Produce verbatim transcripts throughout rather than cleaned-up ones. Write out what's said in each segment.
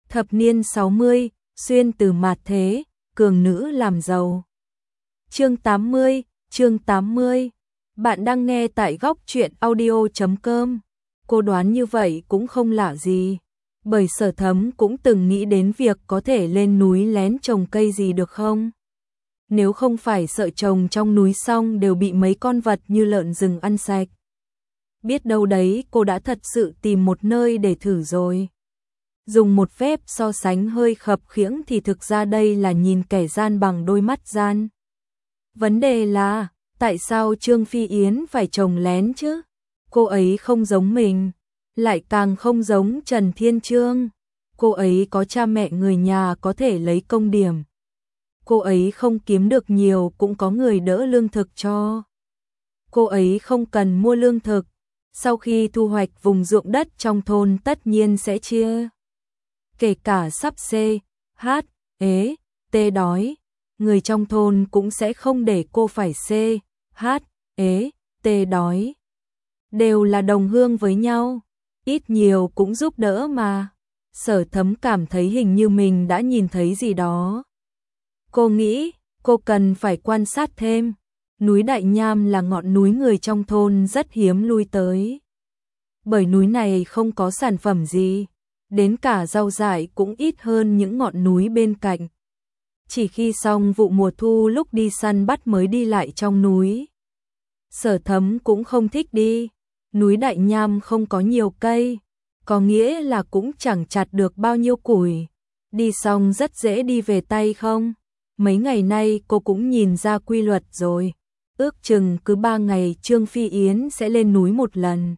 Thập niên sáu mươi, xuyên từ mạt thế, cường nữ làm giàu. Chương tám mươi, chương tám mươi. Bạn đang nghe tại góc truyện audio chấm com. Cô đoán như vậy cũng không lạ gì, bởi Sở Thấm cũng từng nghĩ đến việc có thể lên núi lén trồng cây gì được không? Nếu không phải sợ trồng trong núi xong đều bị mấy con vật như lợn rừng ăn sạch. Biết đâu đấy cô đã thật sự tìm một nơi để thử rồi. Dùng một phép so sánh hơi khập khiễng thì thực ra đây là nhìn kẻ gian bằng đôi mắt gian. Vấn đề là, tại sao Trương Phi Yến phải trồng lén chứ? Cô ấy không giống mình, lại càng không giống Trần Thiên Trương. Cô ấy có cha mẹ người nhà có thể lấy công điểm. Cô ấy không kiếm được nhiều cũng có người đỡ lương thực cho. Cô ấy không cần mua lương thực. Sau khi thu hoạch vùng ruộng đất trong thôn tất nhiên sẽ chia. Kể cả sắp C, H, ế, T đói, người trong thôn cũng sẽ không để cô phải C, H, ế, T đói. Đều là đồng hương với nhau, ít nhiều cũng giúp đỡ mà. Sở Thấm cảm thấy hình như mình đã nhìn thấy gì đó. Cô nghĩ, cô cần phải quan sát thêm. Núi Đại Nham là ngọn núi người trong thôn rất hiếm lui tới. Bởi núi này không có sản phẩm gì, đến cả rau dại cũng ít hơn những ngọn núi bên cạnh. Chỉ khi xong vụ mùa thu lúc đi săn bắt mới đi lại trong núi. Sở Thấm cũng không thích đi, núi Đại Nham không có nhiều cây, có nghĩa là cũng chẳng chặt được bao nhiêu củi. Đi xong rất dễ đi về tay không? Mấy ngày nay cô cũng nhìn ra quy luật rồi. Ước chừng cứ ba ngày Trương Phi Yến sẽ lên núi một lần.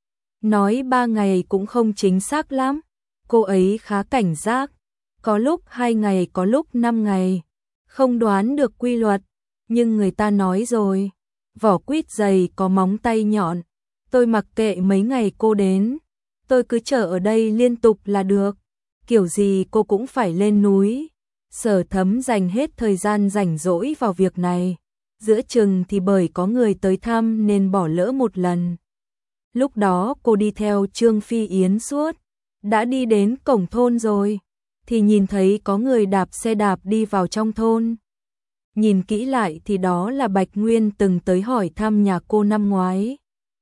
Nói ba ngày cũng không chính xác lắm. Cô ấy khá cảnh giác. Có lúc hai ngày có lúc năm ngày. Không đoán được quy luật. Nhưng người ta nói rồi. Vỏ quýt dày có móng tay nhọn. Tôi mặc kệ mấy ngày cô đến. Tôi cứ chờ ở đây liên tục là được. Kiểu gì cô cũng phải lên núi. Sở Thấm dành hết thời gian rảnh rỗi vào việc này. Giữa chừng thì bởi có người tới thăm nên bỏ lỡ một lần. Lúc đó cô đi theo Trương Phi Yến suốt. Đã đi đến cổng thôn rồi, thì nhìn thấy có người đạp xe đạp đi vào trong thôn. Nhìn kỹ lại thì đó là Bạch Nguyên từng tới hỏi thăm nhà cô năm ngoái.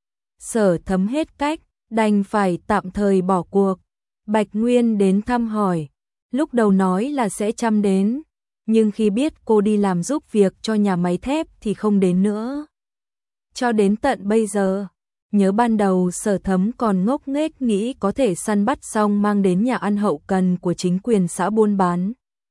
Sở Thấm hết cách, đành phải tạm thời bỏ cuộc. Bạch Nguyên đến thăm hỏi, lúc đầu nói là sẽ chăm đến, nhưng khi biết cô đi làm giúp việc cho nhà máy thép thì không đến nữa. Cho đến tận bây giờ, nhớ ban đầu Sở Thấm còn ngốc nghếch nghĩ có thể săn bắt xong mang đến nhà ăn hậu cần của chính quyền xã buôn bán.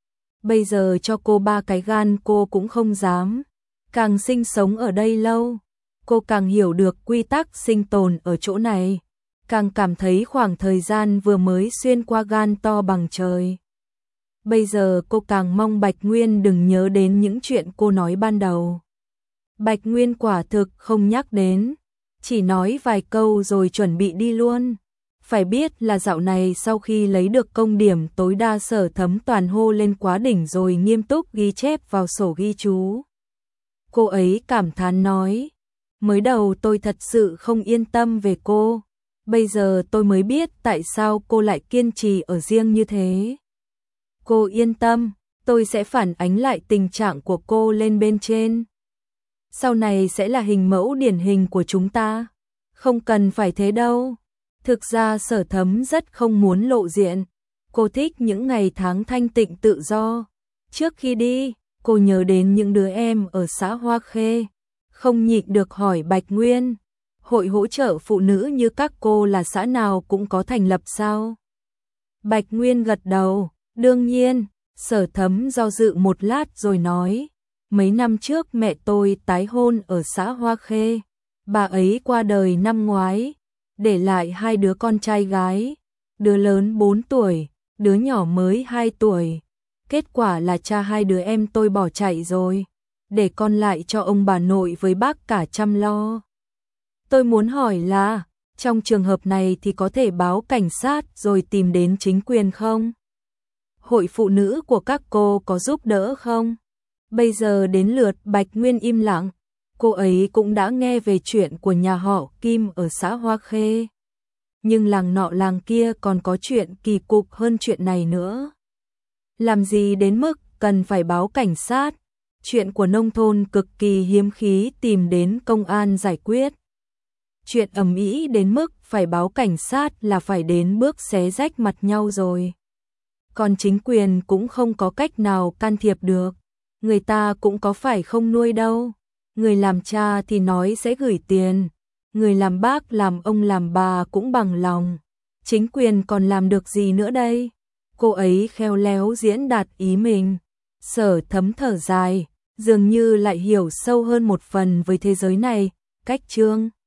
Bây giờ cho cô ba cái gan cô cũng không dám. Càng sinh sống ở đây lâu, cô càng hiểu được quy tắc sinh tồn ở chỗ này. Càng cảm thấy khoảng thời gian vừa mới xuyên qua gan to bằng trời. Bây giờ cô càng mong Bạch Nguyên đừng nhớ đến những chuyện cô nói ban đầu. Bạch Nguyên quả thực không nhắc đến, chỉ nói vài câu rồi chuẩn bị đi luôn. Phải biết là dạo này sau khi lấy được công điểm tối đa Sở Thấm toàn hô lên quá đỉnh rồi nghiêm túc ghi chép vào sổ ghi chú. Cô ấy cảm thán nói, mới đầu tôi thật sự không yên tâm về cô. Bây giờ tôi mới biết tại sao cô lại kiên trì ở riêng như thế. Cô yên tâm, tôi sẽ phản ánh lại tình trạng của cô lên bên trên. Sau này sẽ là hình mẫu điển hình của chúng ta. Không cần phải thế đâu. Thực ra Sở Thấm rất không muốn lộ diện. Cô thích những ngày tháng thanh tịnh tự do. Trước khi đi, cô nhớ đến những đứa em ở xã Hoa Khê. Không nhịn được hỏi Bạch Nguyên, hội hỗ trợ phụ nữ như các cô là xã nào cũng có thành lập sao? Bạch Nguyên gật đầu, đương nhiên. Sở Thấm do dự một lát rồi nói, mấy năm trước mẹ tôi tái hôn ở xã Hoa Khê. Bà ấy qua đời năm ngoái, để lại hai đứa con trai gái, đứa lớn bốn tuổi, đứa nhỏ mới hai tuổi. Kết quả là cha hai đứa em tôi bỏ chạy rồi, để con lại cho ông bà nội với bác cả chăm lo. Tôi muốn hỏi là, trong trường hợp này thì có thể báo cảnh sát rồi tìm đến chính quyền không? Hội phụ nữ của các cô có giúp đỡ không? Bây giờ đến lượt Bạch Nguyên im lặng. Cô ấy cũng đã nghe về chuyện của nhà họ Kim ở xã Hoa Khê. nhưng làng nọ làng kia còn có chuyện kỳ cục hơn chuyện này nữa. Làm gì đến mức cần phải báo cảnh sát, chuyện của nông thôn cực kỳ hiếm khí tìm đến công an giải quyết. Chuyện ầm ĩ đến mức phải báo cảnh sát là phải đến bước xé rách mặt nhau rồi. Còn chính quyền cũng không có cách nào can thiệp được, người ta cũng có phải không nuôi đâu. Người làm cha thì nói sẽ gửi tiền, người làm bác làm ông làm bà cũng bằng lòng. Chính quyền còn làm được gì nữa đây? Cô ấy khéo léo diễn đạt ý mình. Sở Thấm thở dài, dường như lại hiểu sâu hơn một phần với thế giới này. Cách chương